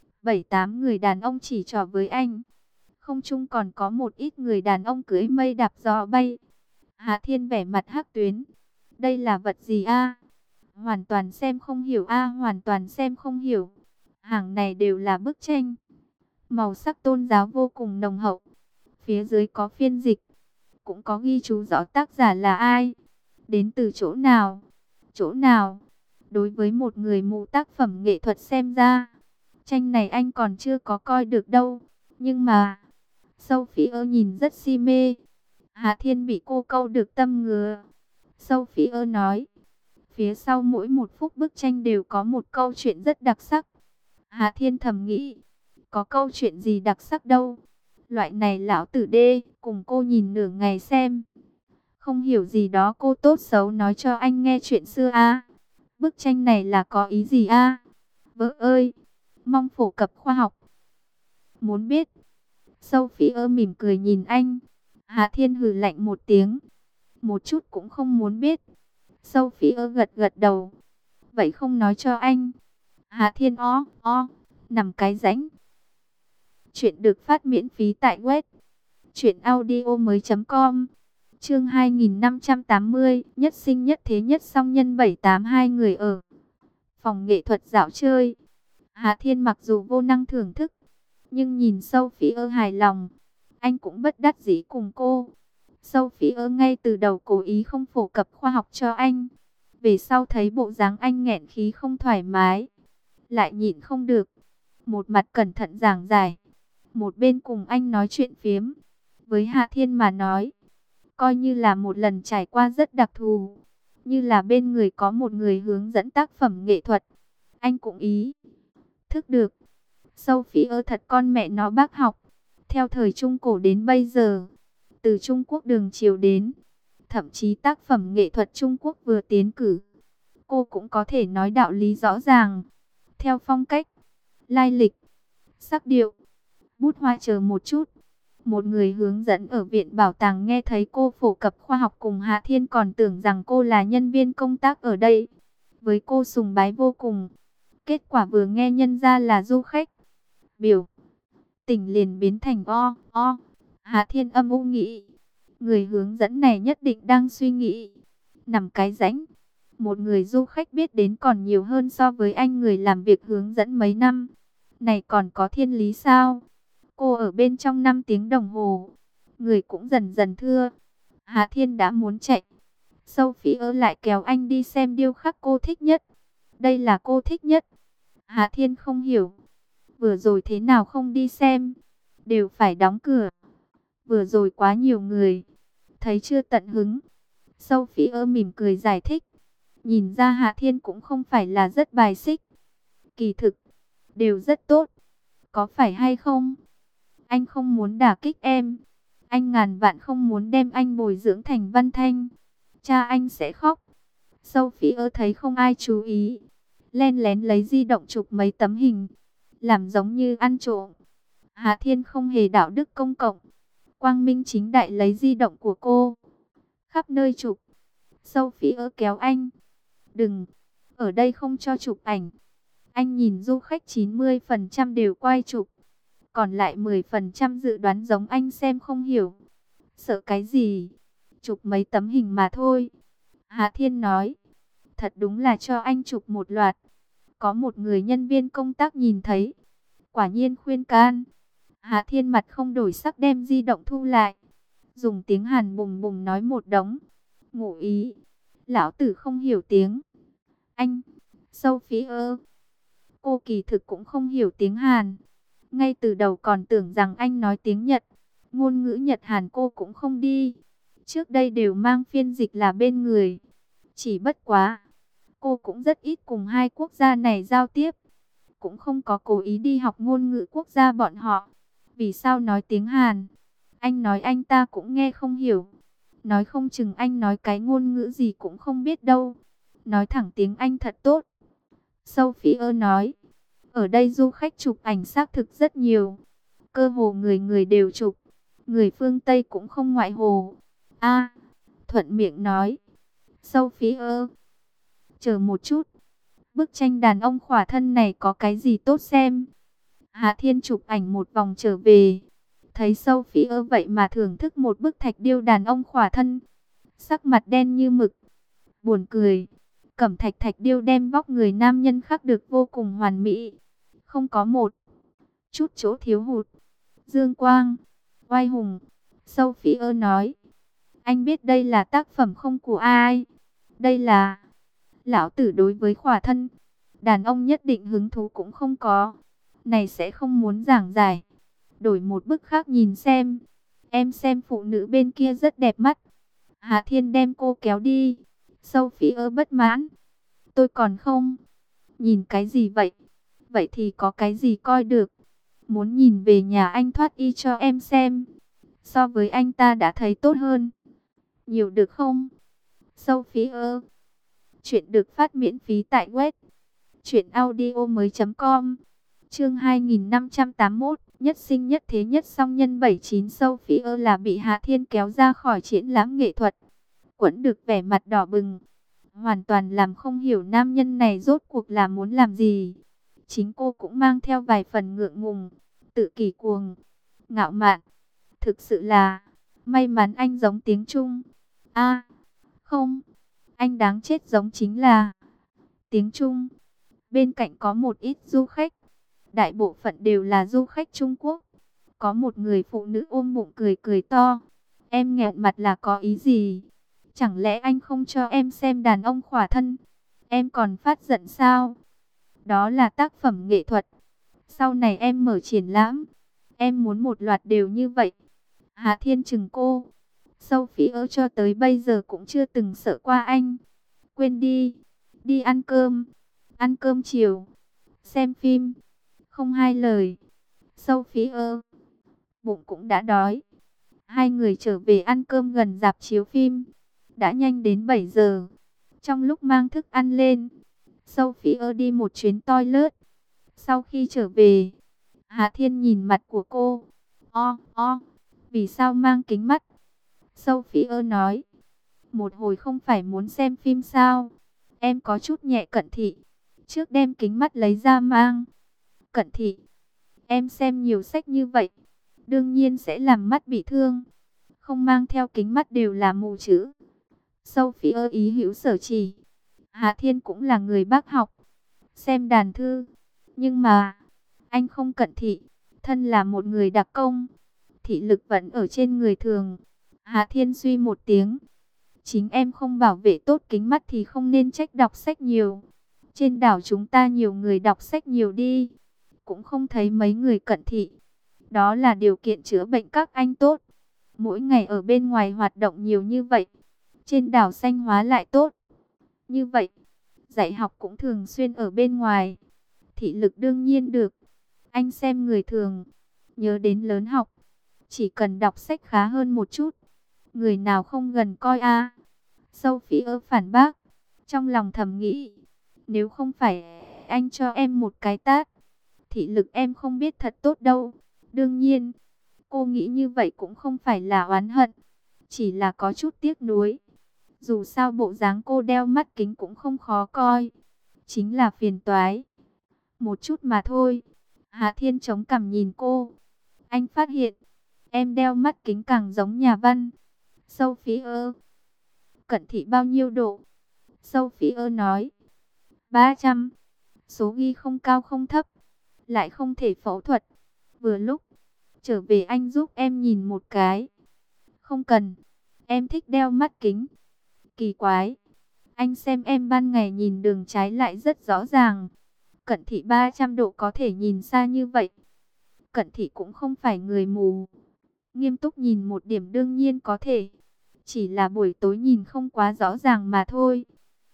7-8 người đàn ông chỉ trỏ với anh. Không chung còn có một ít người đàn ông cưỡi mây đạp gió bay. Hà Thiên vẻ mặt hắc tuyến. Đây là vật gì a? Hoàn toàn xem không hiểu a, hoàn toàn xem không hiểu. Hàng này đều là bức tranh. Màu sắc tôn giáo vô cùng nồng hậu. Phía dưới có phiên dịch. Cũng có ghi chú rõ tác giả là ai. Đến từ chỗ nào. Chỗ nào. Đối với một người mù tác phẩm nghệ thuật xem ra. Tranh này anh còn chưa có coi được đâu. Nhưng mà Sophie nhìn rất si mê. Hà Thiên bị cô câu được tâm ngứa. Sophie nói. Phía sau mỗi một phúc bức tranh đều có một câu chuyện rất đặc sắc. Hà Thiên thầm nghĩ, có câu chuyện gì đặc sắc đâu. Loại này lão tử đê, cùng cô nhìn nửa ngày xem. Không hiểu gì đó cô tốt xấu nói cho anh nghe chuyện xưa a. Bức tranh này là có ý gì a? Vợ ơi, mong phổ cập khoa học. Muốn biết. Sophie mỉm cười nhìn anh. Hà Thiên hừ lạnh một tiếng. Một chút cũng không muốn biết. Sophie gật gật đầu. Vậy không nói cho anh. Hà Thiên nằm cái rãnh. Chuyện được phát miễn phí tại web truyệnaudiomoi.com. Chương 2580, nhất sinh nhất thế nhất song nhân 782 người ở phòng nghệ thuật dạo chơi. Hà Thiên mặc dù vô năng thưởng thức, nhưng nhìn Sophie hài lòng, anh cũng bất đắc dĩ cùng cô. Sophie ngay từ đầu cố ý không phổ cập khoa học cho anh. Về sau thấy bộ dáng anh nghẹn khí không thoải mái, lại nhịn không được, một mặt cẩn thận giảng giải, một bên cùng anh nói chuyện phiếm. Với Hà Thiên mà nói, coi như là một lần trải qua rất đặc thù, như là bên người có một người hướng dẫn tác phẩm nghệ thuật. Anh cũng ý thức được, Sophie thật con mẹ nó bác học. Theo thời Trung Cổ đến bây giờ, từ Trung Quốc đường triều đến, thậm chí tác phẩm nghệ thuật Trung Quốc vừa tiến cử, cô cũng có thể nói đạo lý rõ ràng. Theo phong cách, lai lịch, sắc điệu, bút hoa chờ một chút. Một người hướng dẫn ở viện bảo tàng nghe thấy cô phổ cập khoa học cùng Hạ Thiên còn tưởng rằng cô là nhân viên công tác ở đây. Với cô sùng bái vô cùng. Kết quả vừa nghe nhân ra là du khách. Biểu tình liền biến thành o. Hạ Thiên âm u nghĩ. Người hướng dẫn này nhất định đang suy nghĩ. Nằm cái rãnh. Một người du khách biết đến còn nhiều hơn so với anh người làm việc hướng dẫn mấy năm. Này còn có thiên lý sao? Cô ở bên trong 5 tiếng đồng hồ, người cũng dần dần thưa. Hà Thiên đã muốn chạy, Sophie lại kéo anh đi xem điêu khắc cô thích nhất. Đây là cô thích nhất. Hà Thiên không hiểu, vừa rồi thế nào không đi xem, đều phải đóng cửa. Vừa rồi quá nhiều người, thấy chưa tận hứng. Sophie mỉm cười giải thích, nhìn ra Hà Thiên cũng không phải là rất bài xích. Kỳ thực, đều rất tốt, có phải hay không? Anh không muốn đả kích em. Anh ngàn vạn không muốn đem anh bồi dưỡng thành Văn Thanh. Cha anh sẽ khóc. Sophie thấy không ai chú ý, len lén lấy di động chụp mấy tấm hình, làm giống như ăn trộm. Hà Thiên không hề đạo đức công cộng, quang minh chính đại lấy di động của cô, khắp nơi chụp. Sophie kéo anh. Đừng, ở đây không cho chụp ảnh. Anh nhìn du khách 90% đều quay chụp, còn lại 10% dự đoán giống anh xem không hiểu. Sợ cái gì? Chụp mấy tấm hình mà thôi. Hà Thiên nói. Thật đúng là cho anh chụp một loạt. Có một người nhân viên công tác nhìn thấy, quả nhiên khuyên can. Hà Thiên mặt không đổi sắc đem di động thu lại, dùng tiếng Hàn bùng bùng nói một đống. Ngụ ý, lão tử không hiểu tiếng Anh. Sophie cô kỳ thực cũng không hiểu tiếng Hàn. Ngay từ đầu còn tưởng rằng anh nói tiếng Nhật. Ngôn ngữ Nhật Hàn cô cũng không đi. Trước đây đều mang phiên dịch là bên người. Chỉ bất quá, cô cũng rất ít cùng hai quốc gia này giao tiếp. Cũng không có cố ý đi học ngôn ngữ quốc gia bọn họ. Vì sao nói tiếng Hàn? Anh nói anh ta cũng nghe không hiểu. Nói không chừng anh nói cái ngôn ngữ gì cũng không biết đâu. Nói thẳng tiếng Anh thật tốt. Sophie nói. Ở đây du khách chụp ảnh xác thực rất nhiều. Cơ hồ người người đều chụp. Người phương Tây cũng không ngoại hồ. Thuận miệng nói. Sophie chờ một chút. Bức tranh đàn ông khỏa thân này có cái gì tốt xem? Hà Thiên chụp ảnh một vòng trở về. Thấy Sophie vậy mà thưởng thức một bức thạch điêu đàn ông khỏa thân. Sắc mặt đen như mực. Buồn cười. Cẩm thạch thạch điêu đem vóc người nam nhân khắc được vô cùng hoàn mỹ. Không có một chút chỗ thiếu hụt. Dương quang, oai hùng. Sophie nói. Anh biết đây là tác phẩm không của ai. Đây là... Lão tử đối với khỏa thân, đàn ông nhất định hứng thú cũng không có. Này sẽ không muốn giảng giải. Đổi một bức khác nhìn xem. Em xem phụ nữ bên kia rất đẹp mắt. Hà Thiên đem cô kéo đi. Sophie bất mãn. Tôi còn không. Nhìn cái gì vậy? Vậy thì có cái gì coi được? Muốn nhìn về nhà anh thoát y cho em xem. So với anh ta đã thấy tốt hơn. Nhiều được không? Sophie ơ. Chuyện được phát miễn phí tại web truyệnaudiomoi.com. Chương 2581, nhất sinh nhất thế nhất song nhân 79. Sophie là bị Hạ Thiên kéo ra khỏi triển lãm nghệ thuật. Quẫn được vẻ mặt đỏ bừng, hoàn toàn làm không hiểu nam nhân này rốt cuộc là muốn làm gì. Chính cô cũng mang theo vài phần ngượng ngùng, tự kỷ cuồng, ngạo mạn. Thực sự là may mắn anh giống tiếng Trung. A, không, anh đáng chết giống chính là tiếng Trung. Bên cạnh có một ít du khách, đại bộ phận đều là du khách Trung Quốc. Có một người phụ nữ ôm bụng cười cười to. Em nghẹn mặt là có ý gì? Chẳng lẽ anh không cho em xem đàn ông khỏa thân? Em còn phát giận sao? Đó là tác phẩm nghệ thuật. Sau này em mở triển lãm, em muốn một loạt đều như vậy. Hạ Thiên trừng cô. Sophie cho tới bây giờ cũng chưa từng sợ qua anh. Quên đi, đi ăn cơm. Ăn cơm chiều, xem phim, không hai lời. Sophie bụng cũng đã đói. Hai người trở về ăn cơm gần rạp chiếu phim. Đã nhanh đến 7 giờ. Trong lúc mang thức ăn lên, Sophie đi một chuyến toilet. Sau khi trở về, Hạ Thiên nhìn mặt của cô. Vì sao mang kính mắt? Sophie nói, một hồi không phải muốn xem phim sao? Em có chút nhẹ cận thị. Trước đem kính mắt lấy ra mang. Cận thị? Em xem nhiều sách như vậy, đương nhiên sẽ làm mắt bị thương. Không mang theo kính mắt đều là mù chữ. Sophie ý hữu sở chỉ. Hạ Thiên cũng là người bác học, xem đàn thư. Nhưng mà, anh không cận thị. Thân là một người đặc công, thị lực vẫn ở trên người thường. Hạ Thiên suy một tiếng. Chính em không bảo vệ tốt kính mắt thì không nên trách đọc sách nhiều. Trên đảo chúng ta nhiều người đọc sách nhiều đi, cũng không thấy mấy người cận thị. Đó là điều kiện chữa bệnh các anh tốt. Mỗi ngày ở bên ngoài hoạt động nhiều như vậy, trên đảo xanh hóa lại tốt như vậy, dạy học cũng thường xuyên ở bên ngoài, thị lực đương nhiên được. Anh xem người thường, nhớ đến lớn học, chỉ cần đọc sách khá hơn một chút, người nào không gần coi a. Sophie phản bác, trong lòng thầm nghĩ, nếu không phải anh cho em một cái tát, thị lực em không biết thật tốt đâu. Đương nhiên, cô nghĩ như vậy cũng không phải là oán hận, chỉ là có chút tiếc nuối. Dù sao bộ dáng cô đeo mắt kính cũng không khó coi, chính là phiền toái một chút mà thôi. Hạ Thiên chống cằm nhìn cô. Anh phát hiện, em đeo mắt kính càng giống nhà văn. Sophie cận thị bao nhiêu độ? Sophie nói, 300. Số ghi không cao không thấp, lại không thể phẫu thuật. Vừa lúc, trở về anh giúp em nhìn một cái. Không cần, em thích đeo mắt kính. Kỳ quái, anh xem em ban ngày nhìn đường trái lại rất rõ ràng. Cận thị 300 độ có thể nhìn xa như vậy. Cận thị cũng không phải người mù. Nghiêm túc nhìn một điểm đương nhiên có thể. Chỉ là buổi tối nhìn không quá rõ ràng mà thôi.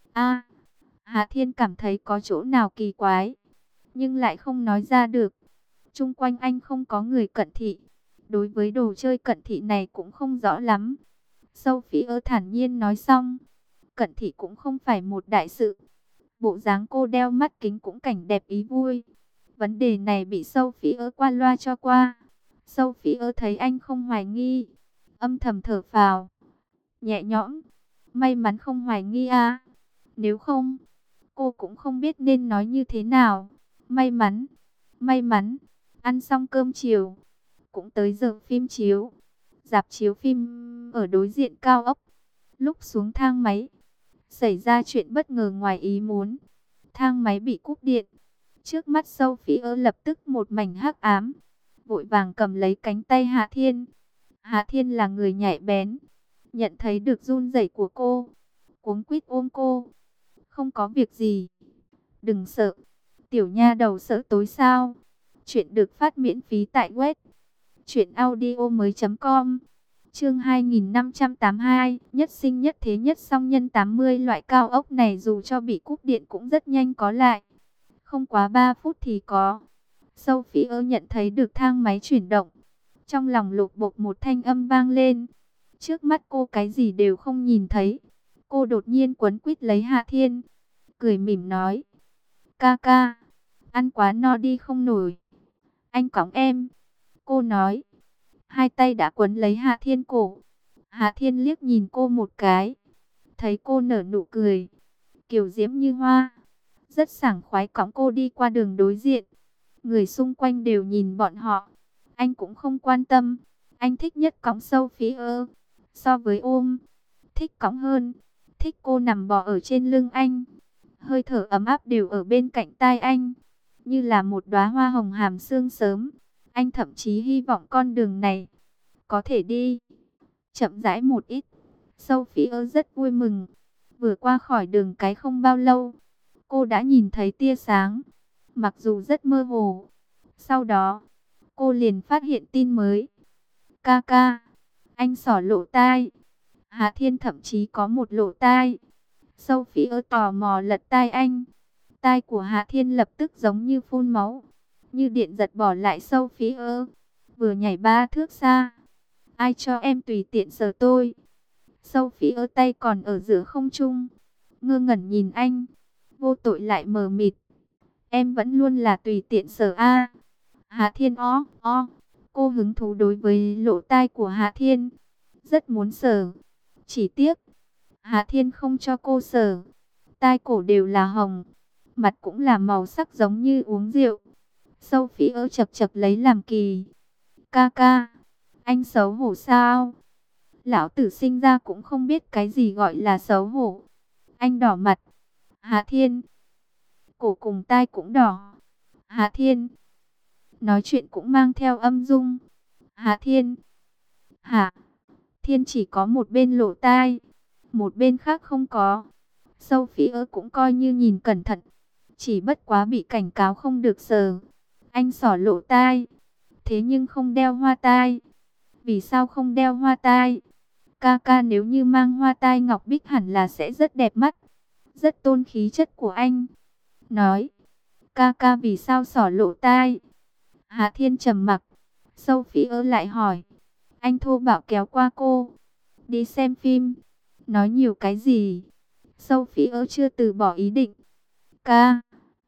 Hạ Thiên cảm thấy có chỗ nào kỳ quái, nhưng lại không nói ra được. Chung quanh anh không có người cận thị. Đối với đồ chơi cận thị này cũng không rõ lắm. Sophie thản nhiên nói xong. Cận thị cũng không phải một đại sự. Bộ dáng cô đeo mắt kính cũng cảnh đẹp ý vui. Vấn đề này bị Sophie qua loa cho qua. Sophie thấy anh không hoài nghi, âm thầm thở phào nhẹ nhõm. May mắn không hoài nghi a. Nếu không, cô cũng không biết nên nói như thế nào. May mắn, may mắn. Ăn xong cơm chiều, cũng tới giờ phim chiếu. Rạp chiếu phim ở đối diện cao ốc. Lúc xuống thang máy, xảy ra chuyện bất ngờ ngoài ý muốn. Thang máy bị cúp điện. Trước mắt Sophie lập tức một mảnh hắc ám. Vội vàng cầm lấy cánh tay Hạ Thiên. Hạ Thiên là người nhạy bén, nhận thấy được run rẩy của cô, cuống quýt ôm cô. Không có việc gì, đừng sợ. Tiểu nha đầu sợ tối sao? Chuyện được phát miễn phí tại web truyệnaudiomoi.com. Chương 2582, nhất sinh nhất thế nhất song nhân 80. Loại cao ốc này dù cho bị cúp điện cũng rất nhanh có lại. Không quá 3 phút thì có. Sophie nhận thấy được thang máy chuyển động. Trong lòng lục bục một thanh âm vang lên. Trước mắt cô cái gì đều không nhìn thấy. Cô đột nhiên quấn quýt lấy Hạ Thiên. Cười mỉm nói. Ca ca, ăn quá no đi không nổi. Anh cõng em. Cô nói. Hai tay đã quấn lấy Hạ Thiên cổ. Hạ Thiên liếc nhìn cô một cái. Thấy cô nở nụ cười. Kiều diễm như hoa. Rất sảng khoái cõng cô đi qua đường đối diện. Người xung quanh đều nhìn bọn họ. Anh cũng không quan tâm. Anh thích nhất cõng Sophie. So với ôm, thích cõng hơn. Thích cô nằm bò ở trên lưng anh. Hơi thở ấm áp đều ở bên cạnh tai anh. Như là một đóa hoa hồng hàm sương sớm. Anh thậm chí hy vọng con đường này có thể đi chậm rãi một ít. Sophie rất vui mừng. Vừa qua khỏi đường cái không bao lâu, cô đã nhìn thấy tia sáng. Mặc dù rất mơ hồ. Sau đó, cô liền phát hiện tin mới. Ca ca, anh xỏ lỗ tai. Hạ Thiên thậm chí có một lỗ tai. Sophie tò mò lật tai anh. Tai của Hạ Thiên lập tức giống như phun máu. Như điện giật bỏ lại Sophie. Vừa nhảy 3 thước xa. Ai cho em tùy tiện sờ tôi. Sophie tay còn ở giữa không trung. Ngơ ngẩn nhìn anh. Vô tội lại mờ mịt. Em vẫn luôn là tùy tiện sờ a. Hạ Thiên Cô hứng thú đối với lỗ tai của Hạ Thiên. Rất muốn sờ. Chỉ tiếc. Hạ Thiên không cho cô sờ. Tai cổ đều là hồng. Mặt cũng là màu sắc giống như uống rượu. Sophie chật chật lấy làm kỳ. Ca ca. Anh xấu hổ sao? Lão tử sinh ra cũng không biết cái gì gọi là xấu hổ. Anh đỏ mặt. Hạ Thiên. Cổ cùng tai cũng đỏ. Hạ Thiên. Nói chuyện cũng mang theo âm dung. Hạ Thiên. Hạ Thiên chỉ có một bên lỗ tai. Một bên khác không có. Sophie cũng coi như nhìn cẩn thận. Chỉ bất quá bị cảnh cáo không được sờ. Anh xỏ lỗ tai. Thế nhưng không đeo hoa tai. Vì sao không đeo hoa tai? Ca ca nếu như mang hoa tai ngọc bích hẳn là sẽ rất đẹp mắt. Rất tôn khí chất của anh. Nói. Ca ca vì sao xỏ lỗ tai? Hạ Thiên trầm mặc. Sophie lại hỏi. Anh thô bạo kéo qua cô. Đi xem phim. Nói nhiều cái gì? Sophie chưa từ bỏ ý định. Ca.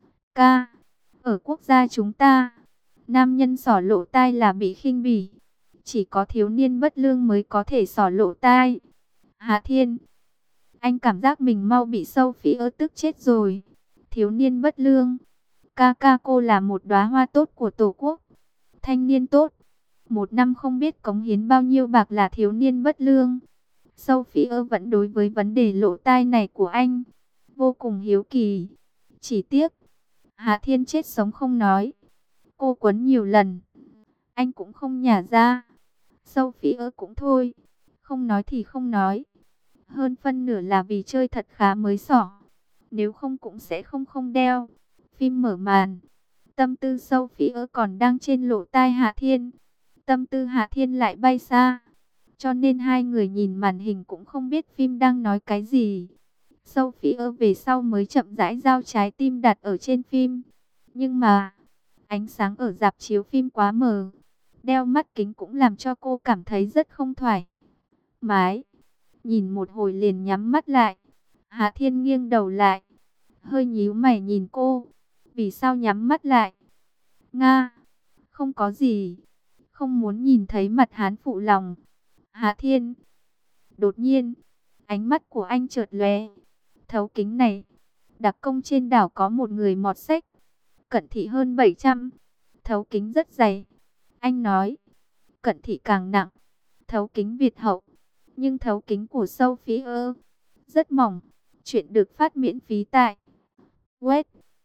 Ở quốc gia chúng ta, nam nhân xỏ lỗ tai là bị khinh bỉ. Chỉ có thiếu niên bất lương mới có thể xỏ lỗ tai. Hạ Thiên. Anh cảm giác mình mau bị Sophie tức chết rồi. Thiếu niên bất lương. Ca ca cô là một đóa hoa tốt của Tổ quốc. Thanh niên tốt. Một năm không biết cống hiến bao nhiêu bạc là thiếu niên bất lương. Sophie vẫn đối với vấn đề lỗ tai này của anh vô cùng hiếu kỳ. Chỉ tiếc. Hạ Thiên chết sống không nói. Cô quấn nhiều lần. Anh cũng không nhả ra. Sophie cũng thôi. Không nói thì không nói. Hơn phân nửa là vì chơi thật khá mới xỏ. Nếu không cũng sẽ không đeo. Phim mở màn. Tâm tư Sophie còn đang trên lỗ tai Hạ Thiên. Tâm tư Hạ Thiên lại bay xa. Cho nên hai người nhìn màn hình cũng không biết phim đang nói cái gì. Sophie về sau mới chậm rãi giao trái tim đặt ở trên phim. Nhưng mà, ánh sáng ở rạp chiếu phim quá mờ. Đeo mắt kính cũng làm cho cô cảm thấy rất không thoải mái. Nhìn một hồi liền nhắm mắt lại. Hạ Thiên nghiêng đầu lại. Hơi nhíu mày nhìn cô. Vì sao nhắm mắt lại? Nga, không có gì. Không muốn nhìn thấy mặt hán phụ lòng. Hạ Thiên. Đột nhiên, ánh mắt của anh chợt lóe. Thấu kính này. Đặc công trên đảo có một người mọt sách. Cận thị hơn 700. Thấu kính rất dày. Anh nói. Cận thị càng nặng. Thấu kính Việt hậu. Nhưng thấu kính của Sophie rất mỏng. Chuyện được phát miễn phí tại web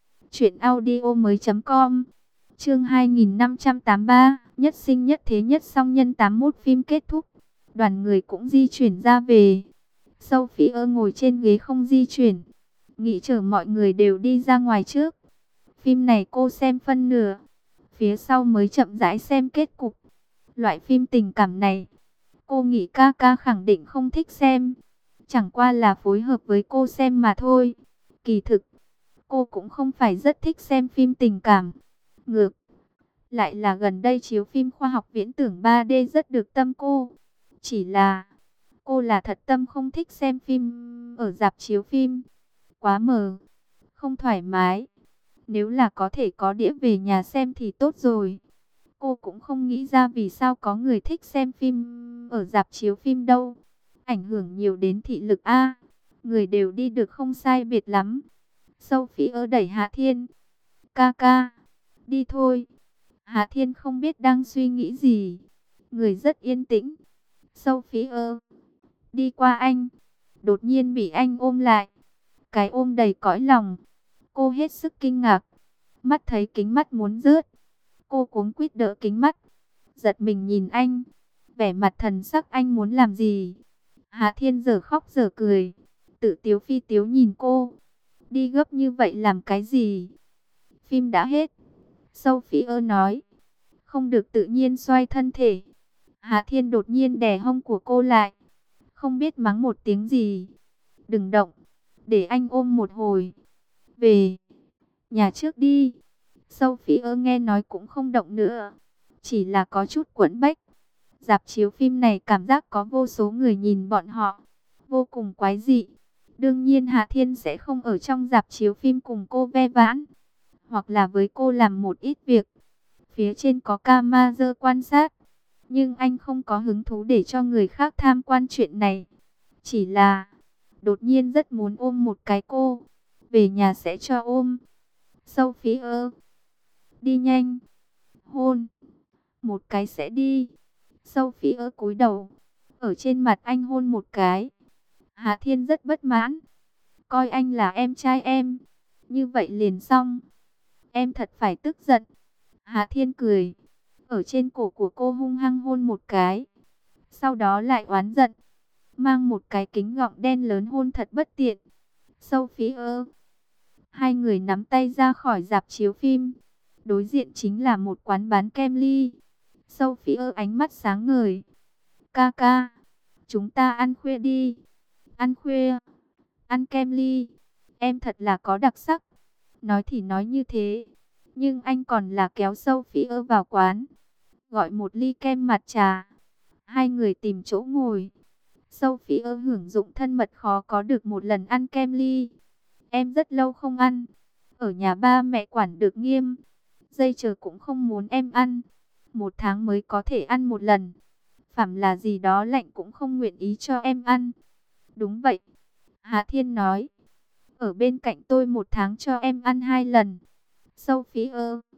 truyệnaudiomoi.com. Chương 2583, nhất sinh nhất thế nhất song nhân 81. Phim kết thúc. Đoàn người cũng di chuyển ra về. Sophie ngồi trên ghế không di chuyển. Nghĩ chờ mọi người đều đi ra ngoài trước. Phim này cô xem phân nửa. Phía sau mới chậm rãi xem kết cục. Loại phim tình cảm này, Cô nghĩ ca ca khẳng định không thích xem. Chẳng qua là phối hợp với cô xem mà thôi. Kỳ thực, cô cũng không phải rất thích xem phim tình cảm. Ngược lại là gần đây chiếu phim khoa học viễn tưởng 3D rất được tâm cô. Chỉ là cô là thật tâm không thích xem phim ở rạp chiếu phim. Quá mờ, không thoải mái. Nếu là có thể có đĩa về nhà xem thì tốt rồi. Cô cũng không nghĩ ra vì sao có người thích xem phim ở rạp chiếu phim đâu. Ảnh hưởng nhiều đến thị lực a. Người đều đi được không sai biệt lắm. Sophie đẩy Hạ Thiên. Ca ca, đi thôi. Hạ Thiên không biết đang suy nghĩ gì. Người rất yên tĩnh. Sophie đi qua anh. Đột nhiên bị anh ôm lại. Cái ôm đầy cõi lòng. Cô hết sức kinh ngạc. Mắt thấy kính mắt muốn rớt. Cô cuống quýt đỡ kính mắt. Giật mình nhìn anh. Vẻ mặt thần sắc anh muốn làm gì. Hạ Thiên giờ khóc giờ cười. Tự tiếu phi tiếu nhìn cô. Đi gấp như vậy làm cái gì? Phim đã hết. Sophie nói. Không được tự nhiên xoay thân thể. Hạ Thiên đột nhiên đè hông của cô lại. Không biết mắng một tiếng gì. Đừng động. Để anh ôm một hồi. Về nhà trước đi. Sophie nghe nói cũng không động nữa. Chỉ là có chút quẫn bách. Rạp chiếu phim này cảm giác có vô số người nhìn bọn họ. Vô cùng quái dị. Đương nhiên Hạ Thiên sẽ không ở trong rạp chiếu phim cùng cô ve vãn. Hoặc là với cô làm một ít việc. Phía trên có camera quan sát. Nhưng anh không có hứng thú để cho người khác tham quan chuyện này. Chỉ là đột nhiên rất muốn ôm một cái cô. Về nhà sẽ cho ôm. Sophie đi nhanh. Hôn. Một cái sẽ đi. Sophie cúi đầu. Ở trên mặt anh hôn một cái. Hạ Thiên rất bất mãn. Coi anh là em trai em. Như vậy liền xong. Em thật phải tức giận. Hạ Thiên cười. Ở trên cổ của cô hung hăng hôn một cái. Sau đó lại oán giận. Mang một cái kính gọng đen lớn hôn thật bất tiện. Sophie hai người nắm tay ra khỏi rạp chiếu phim. Đối diện chính là một quán bán kem ly. Sophie ánh mắt sáng ngời. Ca ca, chúng ta ăn khuya đi. Ăn khuya, ăn kem ly. Em thật là có đặc sắc. Nói thì nói như thế. Nhưng anh còn là kéo Sophie vào quán. Gọi một ly kem mặt trà. Hai người tìm chỗ ngồi. Sophie hưởng dụng thân mật khó có được một lần ăn kem ly. Em rất lâu không ăn. Ở nhà ba mẹ quản được nghiêm. Dây chờ cũng không muốn em ăn. Một tháng mới có thể ăn một lần. Phàm là gì đó lạnh cũng không nguyện ý cho em ăn. Đúng vậy. Hạ Thiên nói. Ở bên cạnh tôi một tháng cho em ăn 2 lần. Sophie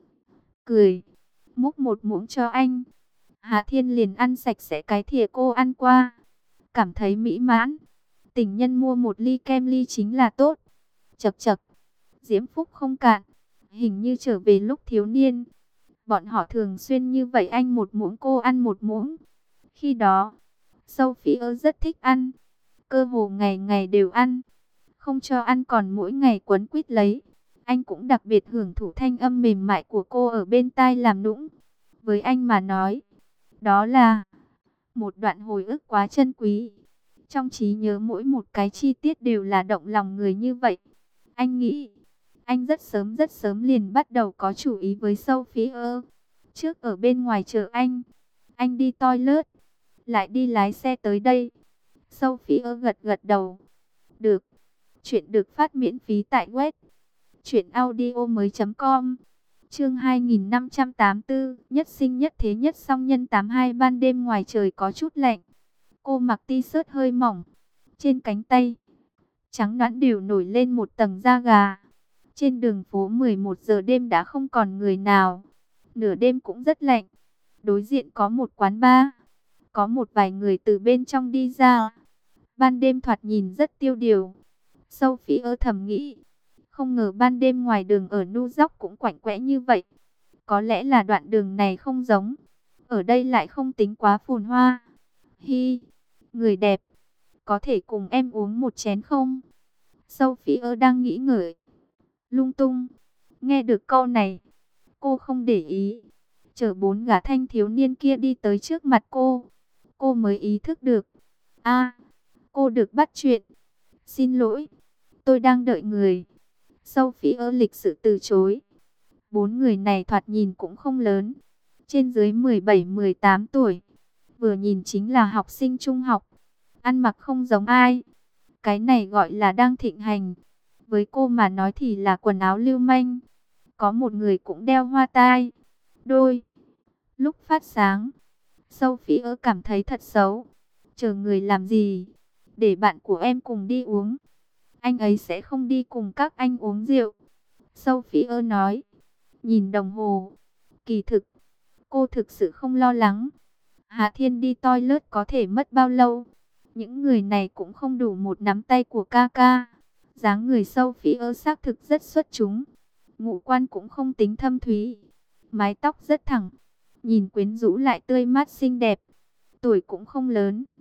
cười. Múc một muỗng cho anh. Hạ Thiên liền ăn sạch sẽ cái thìa cô ăn qua. Cảm thấy mỹ mãn. Tình nhân mua một ly kem ly chính là tốt. Chậc chậc. Diễm phúc không cạn. Hình như trở về lúc thiếu niên. Bọn họ thường xuyên như vậy, anh một muỗng cô ăn một muỗng. Khi đó, Sophie rất thích ăn. Cơ hồ ngày ngày đều ăn. Không cho ăn còn mỗi ngày quấn quýt lấy. Anh cũng đặc biệt hưởng thụ thanh âm mềm mại của cô ở bên tai làm nũng. Với anh mà nói, đó là một đoạn hồi ức quá chân quý. Trong trí nhớ mỗi một cái chi tiết đều là động lòng người như vậy. Anh nghĩ, anh rất sớm liền bắt đầu có chủ ý với Sophie. Trước ở bên ngoài chờ anh đi toilet, lại đi lái xe tới đây. Sophie gật gật đầu. Được. Chuyện được phát miễn phí tại web truyệnaudiomoi.com. Chương 2584, nhất sinh nhất thế nhất song nhân 82. Ban đêm ngoài trời có chút lạnh. Cô mặc t-shirt hơi mỏng, trên cánh tay trắng nõn đều nổi lên một tầng da gà. Trên đường phố 11 giờ đêm đã không còn người nào. Nửa đêm cũng rất lạnh. Đối diện có một quán bar. Có một vài người từ bên trong đi ra. Ban đêm thoạt nhìn rất tiêu điều. Sophie thầm nghĩ. Không ngờ ban đêm ngoài đường ở New York cũng quạnh quẽ như vậy. Có lẽ là đoạn đường này không giống. Ở đây lại không tính quá phồn hoa. Hi, người đẹp. Có thể cùng em uống một chén không? Sophie đang nghĩ ngợi lung tung. Nghe được câu này, cô không để ý. Chở 4 gã thanh thiếu niên kia đi tới trước mặt cô. cô mới ý thức được. A, cô được bắt chuyện. Xin lỗi, tôi đang đợi người. Sophie lịch sự từ chối. Bốn người này thoạt nhìn cũng không lớn, trên dưới 17-18 tuổi. Vừa nhìn chính là học sinh trung học, ăn mặc không giống ai. Cái này gọi là đang thịnh hành. Với cô mà nói thì là quần áo lưu manh. Có một người cũng đeo hoa tai. Đôi. Lúc phát sáng, Sophie cảm thấy thật xấu. Chờ người làm gì? Để bạn của em cùng đi uống. Anh ấy sẽ không đi cùng các anh uống rượu. Sophie nói. Nhìn đồng hồ. Kỳ thực, cô thực sự không lo lắng. Hạ Thiên đi toilet có thể mất bao lâu? Những người này cũng không đủ một nắm tay của ca ca. Dáng người Sophie xác thực rất xuất chúng. Ngũ quan cũng không tính thâm thúy. Mái tóc rất thẳng. Nhìn quyến rũ lại tươi mát xinh đẹp. Tuổi cũng không lớn.